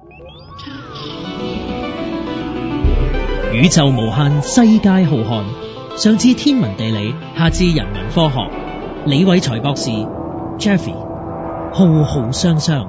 宇宙無限，世界浩瀚，上至天文地理，下至人文科學，李偉才博士 Jeffy 浩浩湯湯。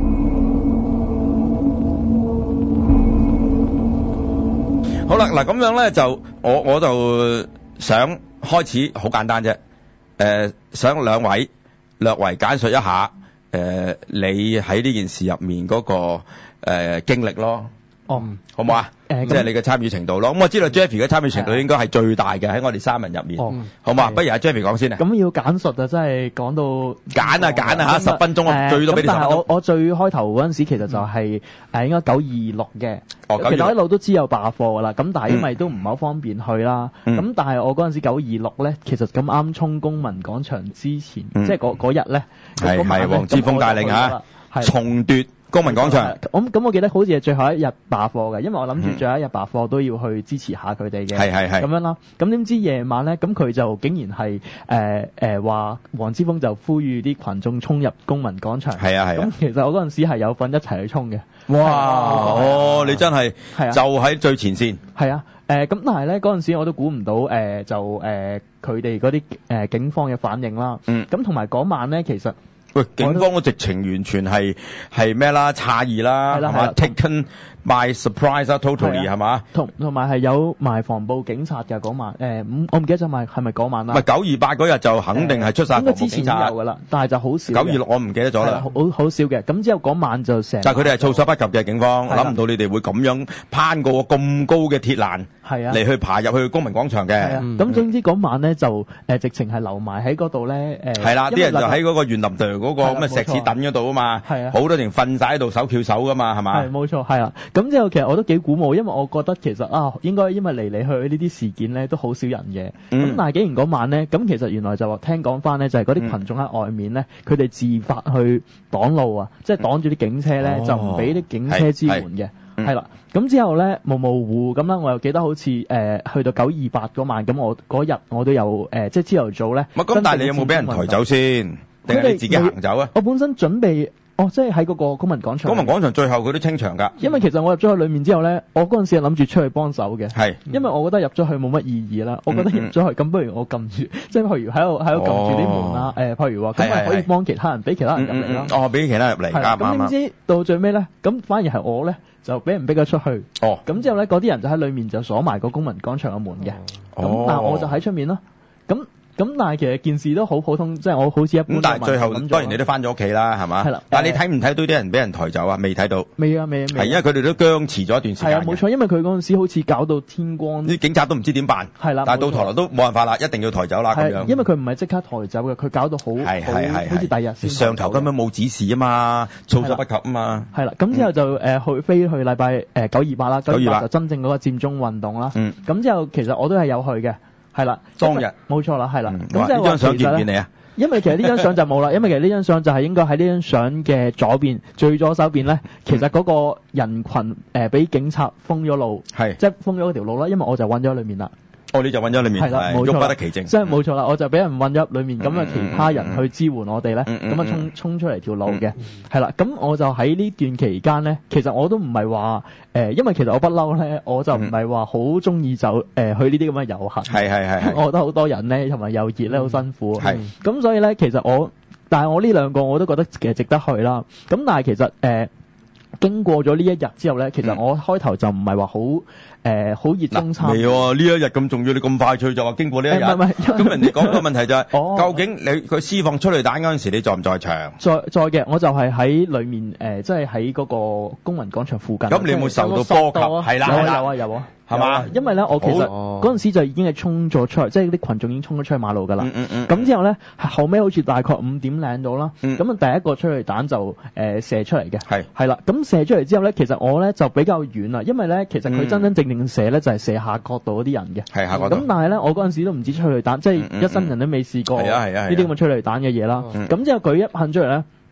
好啦，嗱咁樣咧就我就想開始好簡單啫，想兩位略為簡述一下你喺呢件事入面嗰個經歷咯。好唔好啊？即係你嘅參與程度咯。咁我知道 Jeffy 嘅參與程度應該係最大嘅喺我哋三人入面。好嘛？不如阿 Jeffy 講先啊。 咁要簡述啊，真係講到揀啊嚇，10分鐘啊，最多俾你10分鐘。 但係我最開頭嗰陣時其實就係應該926嘅。其實我一路都知有罷課㗎啦。咁但係因為都唔係好方便去啦。咁但係我嗰陣時926咧，其實咁啱衝公民廣場之前，即係嗰日咧， 係黃之鋒帶領嚇，重奪公民廣場。 咁我記得好似係最後一日罷課嘅，因為我諗住最後一日罷課都要去支持下佢哋嘅。係咁樣啦。咁點知夜晚咧，咁佢就竟然係話黃之鋒就呼籲啲群眾衝入公民廣場。係啊。咁其實我嗰陣時係有份一齊去衝嘅。 哇！你真係就喺最前線。係啊。 咁但係咧嗰陣時我都估唔到佢哋嗰啲警方嘅反應啦。咁同埋嗰晚咧其實。 喂，警方嘅直情完全係咩啦？詫異啦，係嘛？Taken by surprise 啦 ，totally 係嘛？ 同埋係有埋防暴警察嘅嗰晚，我唔記得咗係咪嗰晚啦？ 唔係928嗰日就肯定係出晒防暴警察。 應該之前都有㗎啦，但係就好少。 926我唔記得咗啦。 好少嘅，咁之後嗰晚就成。 但係佢哋係措手不及嘅警方，諗唔到你哋會咁樣攀過咁高嘅鐵欄，嚟去爬入去公民廣場嘅。 咁總之嗰晚咧就直情係留埋喺嗰度咧。 係啦，啲人就喺嗰個園林度嗰個咁嘅石屎躉嗰度啊嘛。係啊。好多人瞓晒喺度手翹手㗎嘛，係嘛？ 係冇錯，係啊。咁之後其實我都幾鼓舞，因為我覺得其實應該因為嚟嚟去去呢啲事件咧都好少人嘅。咁但係竟然嗰晚咧，咁其實原來就話聽講翻咧，就係嗰啲群眾喺外面咧，佢哋自發去擋路啊，即係擋住啲警車咧，就唔俾啲警車支援嘅。係啦。咁之後咧模模糊咁啦，我又記得好似去到928嗰晚，咁我嗰日我都有即係朝頭早咧。 咁但係你有冇俾人抬走先？定係你自己行走啊？ 我本身準備。即係喺嗰個公民廣場。 公民廣場最後佢都清場㗎。 因為其實我入咗去裡面之後咧，我嗰陣時係諗住出去幫手嘅。係。因為我覺得入咗去冇乜意義啦。我覺得入咗去咁，不如我撳住，即係譬如喺度撳住啲門啦。譬如話咁咪可以幫其他人，俾其他人入嚟啦。 俾其他人入嚟。 咁點知到最尾咧，咁反而係我咧就俾人逼咗出去。咁之後咧，嗰啲人就喺裡面就鎖埋個公民廣場嘅門嘅。咁但係我就喺出面咯。咁但係其實件事都好普通，即係我好似一般。 咁但係最後當然你都翻咗屋企啦，係嘛？係啦。但係你睇唔睇到啲人俾人抬走啊？未睇到。未啊。係因為佢哋都僵持咗一段時間。係啊，冇錯，因為佢嗰陣時好似搞到天光。啲警察都唔知點辦。係啦。但係到頭來都冇辦法啦，一定要抬走啦咁樣。因為佢唔係即刻抬走嘅，佢搞到好好似第日先。上頭根本冇指示啊嘛，措手不及啊嘛。係啦，咁之後就飛去禮拜928啦，928就真正嗰個佔中運動啦。咁之後其實我都係有去嘅。係啦，當日冇錯啦，係啦。咁即係話，呢張相見唔見你啊？因為其實呢張相就冇啦，因為其實呢張相就係應該喺呢張相嘅左邊，最左手邊咧，其實嗰個人群俾警察封咗路，即係封咗嗰條路啦。因為我就韞咗裏面啦。你就韞咗裏面，係啦，冇錯，喐不得其正。即係冇錯啦，我就俾人韞咗裏面，咁啊其他人去支援我哋咧，咁啊衝出嚟條路嘅，係啦。咁我就喺呢段期間咧，其實我都唔係話因為其實我不嬲咧，我就唔係話好中意就去呢啲咁嘅遊行。係。我覺得好多人咧，同埋又熱咧，好辛苦。係。咁所以咧，其實但係我呢兩個我都覺得其實值得去啦。咁但係其實經過咗呢一日之後咧，其實我開頭就唔係話好熱衷參與。呢一日咁重要，你咁快脆就話經過呢一日？唔係。咁人哋講個問題就係，究竟佢施放催淚彈嗰陣時，你在唔在場？在嘅，我就係喺裡面即係喺嗰個公民廣場附近。咁你有冇受到波及？係啦，有啊。係嘛？因為咧，我其實嗰陣時就已經係衝咗出去，即係啲群眾已經衝咗出去馬路㗎啦。咁之後咧，後尾好似大概5點零到啦。咁第一個催淚彈就射出嚟嘅。係啦。咁射出嚟之後咧，其實我咧就比較遠啦，因為咧其實佢真真正正射咧就係射下角度嗰啲人嘅。係下角度。咁但係咧，我嗰陣時都唔知催淚彈，即係一生人都未試過呢啲咁嘅催淚彈嘅嘢啦。咁之後佢一噴出嚟咧。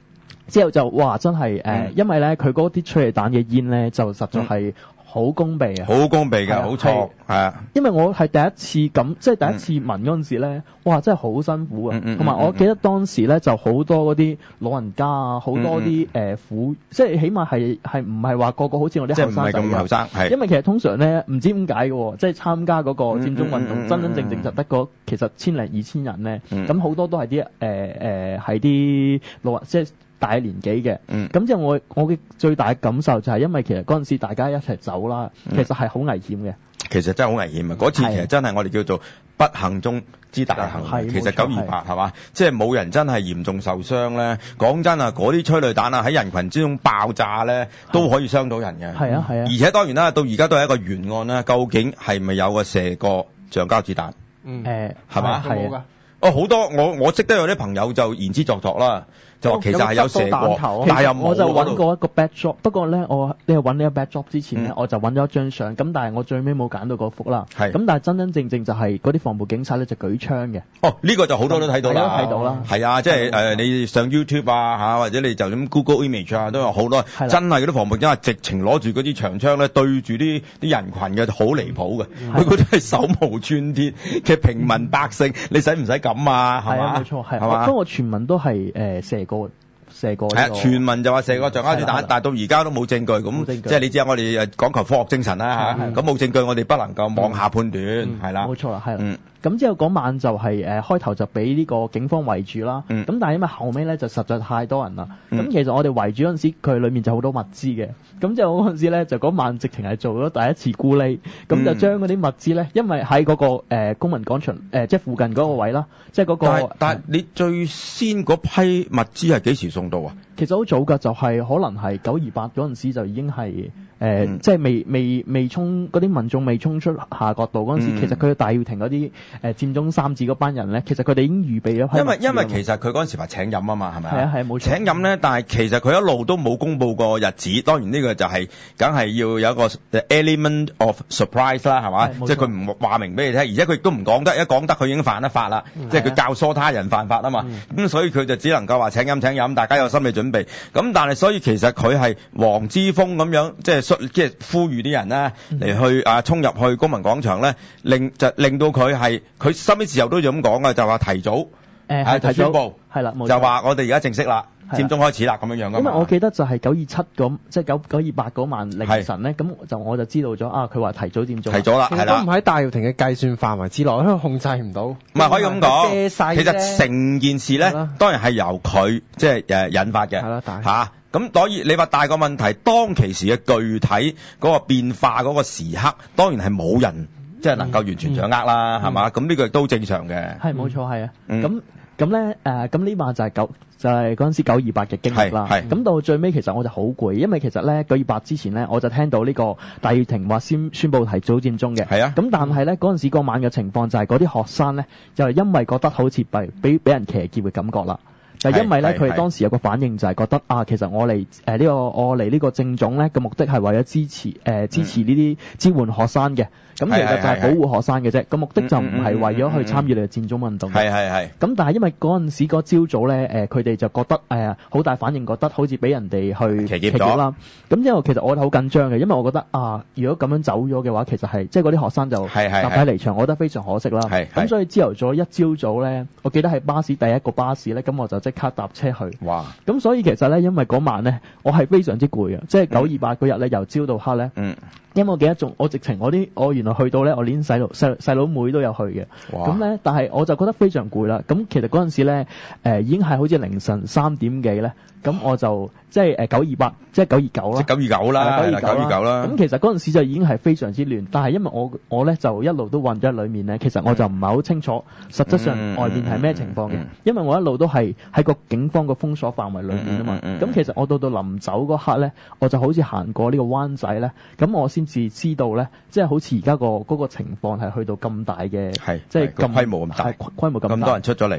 之後就哇真係因為咧佢嗰啲催淚彈嘅煙咧就實在係好攻鼻啊！ 好攻鼻㗎，好錯係啊！ 因為我係第一次咁，即係第一次聞嗰陣時咧，哇！真係好辛苦啊！同埋我記得當時咧就好多嗰啲老人家啊，好多啲婦，即係起碼係唔係話個個好似我啲後生仔， 即係唔係咁後生係。 因為其實通常咧唔知點解嘅喎，即係參加嗰個佔中運動真正就得嗰其實1000零2000人咧，咁好多都係啲係啲老人即係大年紀嘅，咁之後我嘅最大嘅感受就係因為其實嗰陣時大家一齊走啦，其實係好危險嘅。 其實真係好危險啊！嗰次其實真係我哋叫做不幸中之大幸。其實928係嘛，即係冇人真係嚴重受傷咧。講真啊，嗰啲催淚彈啊喺人群之中爆炸咧，都可以傷到人嘅。係啊。而且當然啦，到而家都係一個懸案啦。究竟係咪有個射過橡膠子彈？係嘛？ 係啊。 好多我識得有啲朋友就言之鑿鑿啦，就話其實係有射過，但係又冇。 我就揾過一個 backdrop，不過咧你揾呢個 backdrop之前咧，我就揾咗一張相，咁但係我最尾冇揀到嗰幅啦。咁但係真正就係嗰啲防暴警察咧就舉槍嘅。 呢個就好多都睇到啦。 睇到啦。係啊，即係你上 YouTube 啊或者你就咁 Google Image 啊，都有好多真係嗰啲防暴警察直情攞住嗰啲長槍咧對住啲人群嘅，好離譜嘅。佢嗰啲係手無寸鐵嘅平民百姓，你使唔使咁啊？係嘛？ 冇錯，係嘛？不過傳聞都係射過。係啊，傳聞就話射過橡膠子彈，但係到而家都冇證據，咁即係你知我哋講求科學精神啦嚇，咁冇證據我哋不能夠妄下判斷，係啦。 冇錯啦，係啦。咁之後嗰晚就係開頭就俾呢個警方圍住啦，咁但係因為後尾咧就實在太多人啦，咁其實我哋圍住嗰陣時，佢裏面就好多物資嘅，咁之後嗰陣時咧就嗰晚直情係做咗第一次咕喱，咁就將嗰啲物資咧，因為喺嗰個公民廣場即係附近嗰個位啦，即係嗰個。 但係你最先嗰批物資係幾時送到啊？ 其實好早㗎，就係可能係928嗰陣時就已經係即係未衝嗰啲民眾未衝出夏慤道嗰陣時，其實佢戴耀廷嗰啲佔中三子嗰班人咧，其實佢哋已經預備咗。 因為其實佢嗰陣時話請飲啊嘛，係咪啊？ 係冇錯。請飲咧，但係其實佢一路都冇公佈過日子。當然呢個就係梗係要有一個 element of surprise 啦，係嘛？即係佢唔話明俾你聽，而且佢亦都唔講得，一講得佢已經犯得法啦。即係佢教唆他人犯法啊嘛。咁所以佢就只能夠話請飲，大家有心理準備。咁但係所以其實佢係黃之鋒咁樣，即係呼籲啲人咧嚟去衝入去公民廣場咧，令到佢收尾時候都要咁講嘅，就話提早宣佈係啦， 就話我哋而家正式啦，佔中開始啦咁樣樣。 因為我記得就係927咁，即係928嗰晚凌晨咧，咁我就知道咗啊，佢話提早佔中， 提早啦，係啦， 都唔喺戴耀廷嘅計算範圍之內，因為控制唔到。 唔係可以咁講，其實成件事咧，當然係由佢即係引發嘅嚇。咁當然你話大個問題，當其時嘅具體嗰個變化嗰個時刻，當然係冇人即係能夠完全掌握啦，係嘛？咁呢個都正常嘅。 係冇錯，係啊。咁咧咁呢晚就係嗰陣時928嘅經歷啦。咁到最尾其實我就好攰，因為其實咧928之前咧我就聽到呢個戴耀廷話宣佈提早佔中嘅。係啊。咁但係咧嗰陣時嗰晚嘅情況就係嗰啲學生咧就係因為覺得好似俾人騎劫嘅感覺啦。就因為咧，佢哋當時有個反應就係覺得啊，其實我嚟呢個政總咧嘅目的係為咗支持呢啲支援學生嘅，咁其實就係保護學生嘅啫，個目的就唔係為咗去參與你嘅佔中運動。咁但係因為嗰陣時嗰朝早咧，佢哋就覺得好大反應，覺得好似俾人哋去騎劫啦。咁之後其實我好緊張嘅，因為我覺得啊，如果咁樣走咗嘅話，其實係即係嗰啲學生就集體離場，我覺得非常可惜啦。咁所以朝頭早一朝早咧，我記得係第一個巴士咧，咁我就即刻搭車去。哇！咁所以其實咧，因為嗰晚咧，我係非常之攰嘅，即係928嗰日咧，由朝到黑咧。因為我記得我直情我原來去到咧，我連細佬妹都有去嘅。咁咧，但係我就覺得非常攰啦。咁其實嗰陣時咧，已經係好似凌晨3點幾咧。咁我就即係928，即係929啦。即係929啦，929啦。咁其實嗰陣時就已經係非常之亂，但係因為我咧就一路都混咗喺裏面咧，其實我就唔係好清楚實質上外邊係咩情況嘅，因為我一路都係喺個警方個封鎖範圍裏面啊嘛。咁其實我到臨走嗰刻咧，我就好似行過呢個灣仔咧，咁我先至知道咧，即係好似而家嗰個情況係去到咁大嘅，即係咁規模咁大， 規模咁大， 咁多人出咗嚟。 係啦。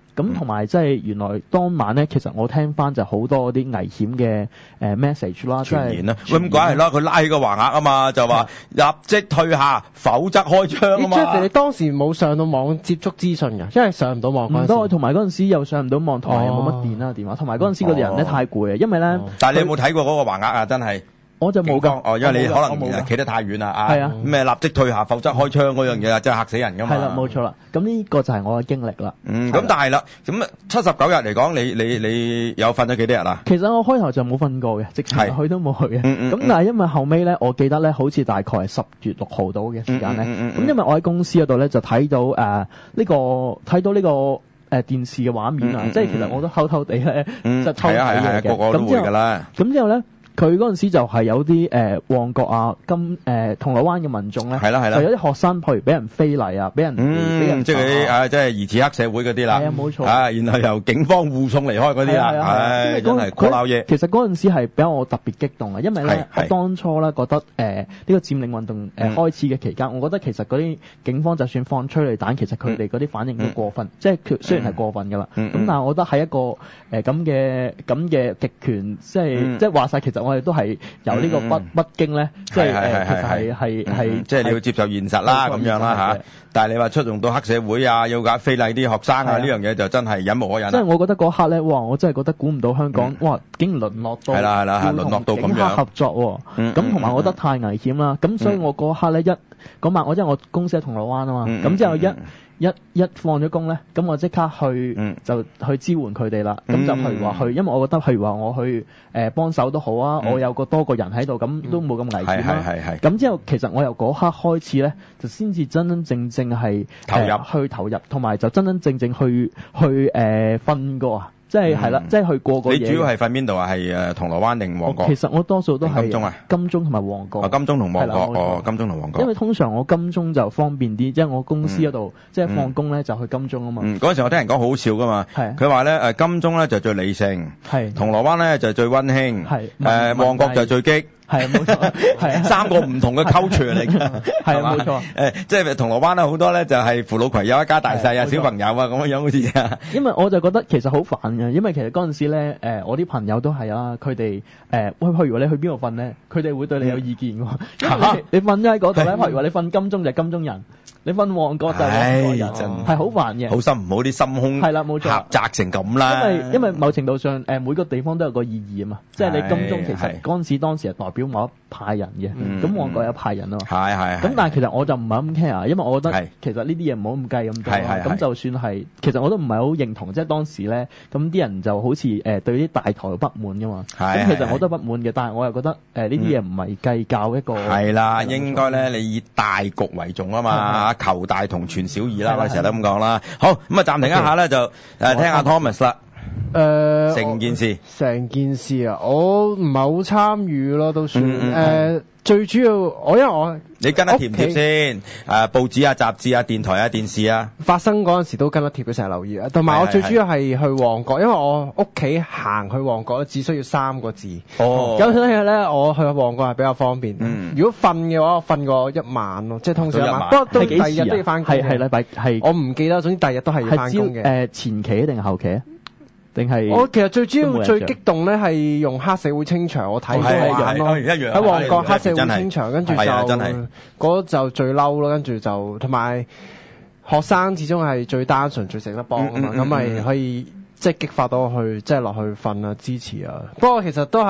咁同埋即係原來當晚咧，其實我聽翻就好多啲危險嘅message 啦， 傳言啦。喂，咁梗係啦，佢拉起個橫額啊嘛，就話立即退下，否則開槍啊嘛。 Jeff，你當時冇上到網接觸資訊㗎，因為上唔到網。 唔多，同埋嗰陣時又上唔到網，同埋又冇乜電啦電話，同埋嗰陣時嗰啲人咧太攰啊，因為咧。 但係你有冇睇過嗰個橫額啊？真係。 我就冇㗎， 因為你可能企得太遠啦， 係啊， 咩立即退下，否則開槍嗰樣嘢啊，真係嚇死人㗎嘛。 係啦，冇錯啦。咁呢個就係我嘅經歷啦。 咁但係啦，咁79日嚟講，你有瞓咗幾多日啊？ 其實我開頭就冇瞓過嘅，直情去都冇去嘅。咁但係因為後尾咧，我記得咧，好似大概係10月6號到嘅時間咧。咁因為我喺公司嗰度咧就睇到呢個電視嘅畫面啊，即係其實我都偷偷地咧就偷睇嘢嘅。 個個都會㗎啦。 咁之後咧。佢嗰陣時就係有啲旺角啊、銅鑼灣嘅民眾咧，係啦，就有啲學生譬如俾人非禮啊，俾人即係啲即係疑似黑社會嗰啲啦， 係啊，冇錯， 然後由警方護送離開嗰啲啦，真係過鬧嘢。 其實嗰陣時係比較我特別激動啊，因為咧我當初咧覺得呢個佔領運動開始嘅期間，我覺得其實嗰啲警方就算放催淚彈，其實佢哋嗰啲反應都過分，即係雖然係過分㗎啦，咁但係我覺得喺一個咁嘅極權，即係話晒其實我哋都係由呢個北京咧，即係其實係即係你要接受現實啦咁樣啦嚇。但係你話出動到黑社會啊，要搞非禮啲學生啊，呢樣嘢就真係忍無可忍。 即係我覺得嗰刻咧，哇！我真係覺得估唔到香港，哇！竟然淪落到係啦，淪落到咁樣合作喎。咁同埋我覺得太危險啦。咁所以我嗰刻咧嗰晚我即係我公司喺銅鑼灣啊嘛。咁之後一放咗工咧，咁我即刻就去支援佢哋啦。咁就譬如話因為我覺得譬如話我去幫手都好啊，我有多個人喺度，咁都冇咁危險啦。係。咁之後其實我由嗰刻開始咧，就先至真真正係投入，同埋就真真正正去瞓過啊。即係係啦，即係去過個嘢。 你主要係瞓邊度啊？係銅鑼灣定旺角？ 其實我多數都係金鐘啊， 金鐘同埋旺角。 金鐘同旺角，金鐘同旺角。 因為通常我金鐘就方便啲，即係我公司嗰度即係放工咧就去金鐘啊嘛。 嗰陣時我聽人講好笑噶嘛，佢話咧金鐘咧就最理性，銅鑼灣咧就最溫馨，旺角就最激。 係冇錯，係 3個唔同嘅culture嚟㗎， 係冇錯。 即係銅鑼灣啦，好多咧就係扶老攜幼一家大細啊，小朋友啊咁樣好似啊。因為我就覺得其實好煩嘅，因為其實嗰陣時咧，我啲朋友都係啦，佢哋譬如話你去邊度瞓咧，佢哋會對你有意見㗎。你瞓咗喺嗰度咧，譬如話你瞓金鐘就係金鐘人，你瞓旺角就係旺角人，係好煩嘅。 好心唔好啲心胸係啦，冇錯，狹窄成咁啦。 因為某程度上每個地方都有個意義啊嘛，即係你金鐘其實嗰陣時當時係代表某一派人嘅，咁旺角有派人咯。係。咁但係其實我就唔係咁 care，因為我覺得其實呢啲嘢唔好咁計咁多。咁就算係，其實我都唔係好認同，即係當時咧，咁啲人就好似對啲大台不滿噶嘛。咁其實我都不滿嘅，但係我又覺得呢啲嘢唔係計較一個。係啦， 應該咧你以大局為重啊嘛，求大同存小異啦，我哋成日都咁講啦。好，咁啊暫停一下咧，就聽下 Thomas 啦。成件事啊，我唔係好參與咯，都算。最主要因為你跟得貼唔貼先？報紙啊、雜誌啊、電台啊、電視啊， 發生嗰陣時都跟得貼嘅，成日留意。同埋我最主要係去旺角，因為我屋企行去旺角只需要3個字。有陣時咧，我去旺角係比較方便。如果瞓嘅話，我瞓過1晚咯，即係通常1晚。不過到第二日都要翻工。係禮拜係。我唔記得，總之第二日都係要翻工嘅。 前期定係後期？定係我其實最主要最激動咧係用黑社會清場，我睇到係咁咯，喺旺角黑社會清場，跟住就嗰就最嬲咯，跟住就同埋學生始終係最單純最值得幫啊嘛，咁咪可以即係激發到我去即係落去瞓啊支持啊，不過其實都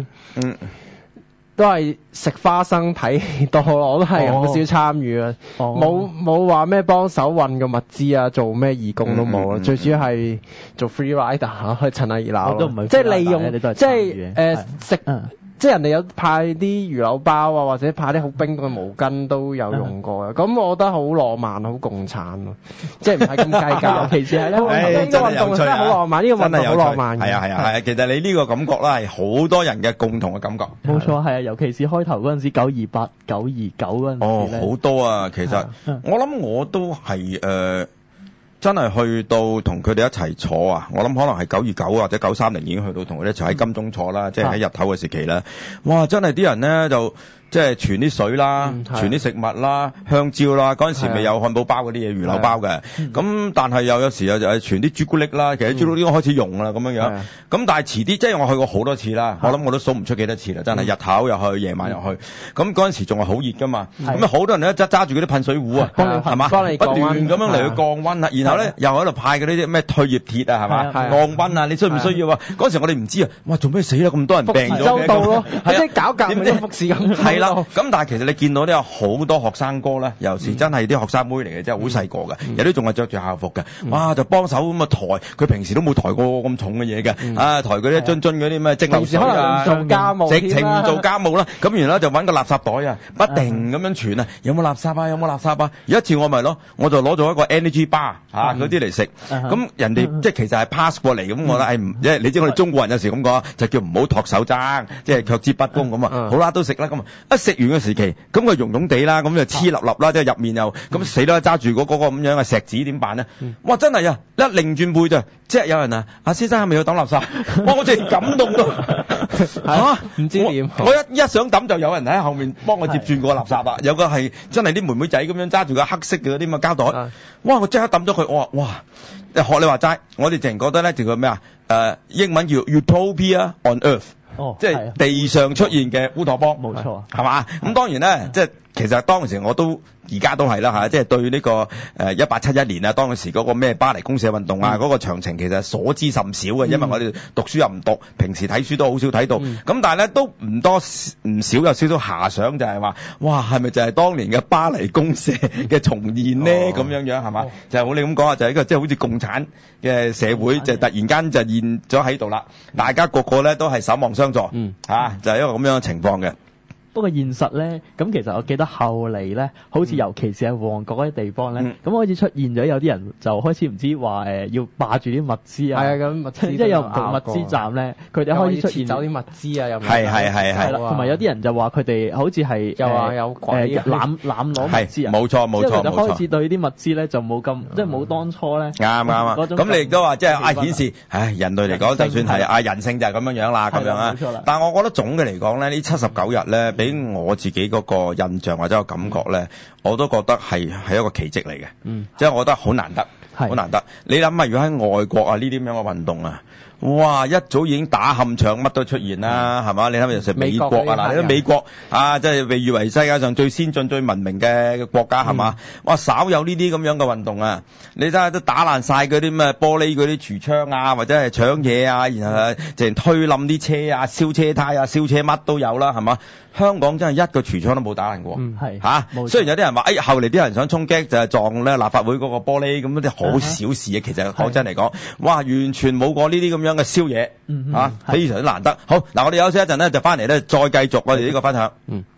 係食花生睇戲多咯，我都係好少參與啊，冇話咩幫手運個物資啊，做咩義工都冇啊，最主要係做 free rider 去趁下熱鬧咯，即係利用即係食。即係人哋有派啲魚柳包啊，或者派啲好冰嘅毛巾都有用過嘅，咁我覺得好浪漫，好共產咯，即係唔係咁計較。尤其是係咧，呢個運動真係好浪漫，呢個運動好浪漫。係啊，其實你呢個感覺啦係好多人嘅共同嘅感覺。 冇錯，係啊，尤其是開頭嗰陣時928、929嗰陣時好多啊，其實我諗我都係真係去到同佢哋一齊坐啊！我諗可能係929或者930已經去到同佢哋一齊喺金鐘坐啦，即係喺日頭嘅時期啦。哇！真係啲人咧就即係傳啲水啦，傳啲食物啦，香蕉啦，嗰陣時未有漢堡包嗰啲嘢，魚柳包嘅。咁但係有時又就係傳啲朱古力啦，其實朱古力都開始用啦咁樣樣。咁但係遲啲，即係我去過好多次啦，我諗我都數唔出幾多次啦，真係日頭又去，夜晚又去。咁嗰陣時仲係好熱㗎嘛，咁啊好多人咧揸住嗰啲噴水壺啊，係嘛，不斷咁樣嚟去降溫啊，然後咧又喺度派嗰啲咩退熱鐵啊，係嘛，降溫啊，你需唔需要啊？嗰陣時我哋唔知啊，哇做咩死啦咁多人病咗嘅， 周到咯，即係搞革命嘅服侍咁。 係啦，咁但係其實你見到咧有好多學生哥咧，尤其是真係啲學生妹嚟嘅，真係好細個嘅，有啲仲係着住校服嘅，哇就幫手咁啊抬，佢平時都冇抬過咁重嘅嘢嘅，抬嗰啲樽嗰啲咩蒸餾水啊， 做家務， 直情唔做家務啦，咁然後就揾個垃圾袋啊，不停咁樣傳啊，有冇垃圾啊？有冇垃圾啊？有一次我咪咯，我就攞咗一個 energy bar 嗰啲嚟食，咁人哋即係其實係 pass 過嚟，咁我覺得唔，即係你知我哋中國人有時咁講，就叫唔好托手踭，即係卻之不恭咁啊，好啦都食啦咁啊，一食完嘅時期，咁佢溶溶地啦，咁就黐立立啦，即係入面又咁死啦，揸住嗰個咁樣嘅石子點辦咧？哇真係啊，一擰轉背就即係有人啊，阿先生係咪要抌垃圾？哇我直情感動到嚇，唔知點，我一想抌就有人喺後面幫我接轉個垃圾啊，有個係真係啲妹妹仔咁樣揸住個黑色嘅嗰啲咁嘅膠袋，哇我即刻抌咗佢，我話哇，學你話齋，我哋直情覺得咧就叫咩啊？英文叫 Utopia on Earth，即係地上出現嘅烏托邦， 冇錯， 係嘛？咁當然咧，即係其實當時我都。而家都係啦嚇，即係對呢個1871年啊，當時嗰個咩巴黎公社運動啊，嗰個詳情其實所知甚少嘅，因為我哋讀書又唔讀，平時睇書都好少睇到。咁但係咧都唔多唔少有少少遐想，就係話，哇，係咪就係當年嘅巴黎公社嘅重現呢？咁樣樣係嘛？就係好你咁講啊，就係一個即係好似共產嘅社會，就突然間就現咗喺度啦，大家個個咧都係守望相助，就係一個咁樣嘅情況嘅。 不過現實咧，咁其實我記得後嚟咧，好似尤其是喺旺角嗰啲地方咧，咁開始出現咗有啲人就開始唔知話要霸住啲物資啊， 係啊，咁物資即係有唔同物資站咧，佢哋開始出現走啲物資啊，又係啦，同埋有啲人就話佢哋好似係又話有攬攞物資啊， 冇錯， 即係就開始對啲物資咧就冇咁即係冇當初咧啱啊，咁你亦都話即係顯示，人類嚟講就算係人性就係咁樣樣啦，咁樣啊，但係我覺得總嘅嚟講咧，呢79日咧俾我自己嗰個印象或者個感覺咧，我都覺得係一個奇蹟嚟嘅，即係我覺得好難得，好難得。你諗下，如果喺外國啊呢啲咁樣嘅運動啊，哇！一早已經打冚場，乜都出現啦，係嘛？你諗下，尤其是美國啊，嗱，你睇美國啊，即係被譽為世界上最先進、最文明嘅國家，係嘛？哇！稍有呢啲咁樣嘅運動啊，你睇下都打爛晒嗰啲咩玻璃嗰啲櫥窗啊，或者係搶嘢啊，然後淨推冧啲車啊、燒車胎啊、燒車乜都有啦，係嘛？香港真係一個櫥窗都冇打爛過，雖然有啲人話，後嚟啲人想衝擊就係撞咧立法會嗰個玻璃，咁啲好小事啊。其實講真嚟講，哇，完全冇過呢啲咁樣嘅宵夜，非常之難得。好，嗱，我哋休息一陣咧，就翻嚟咧再繼續我哋呢個分享。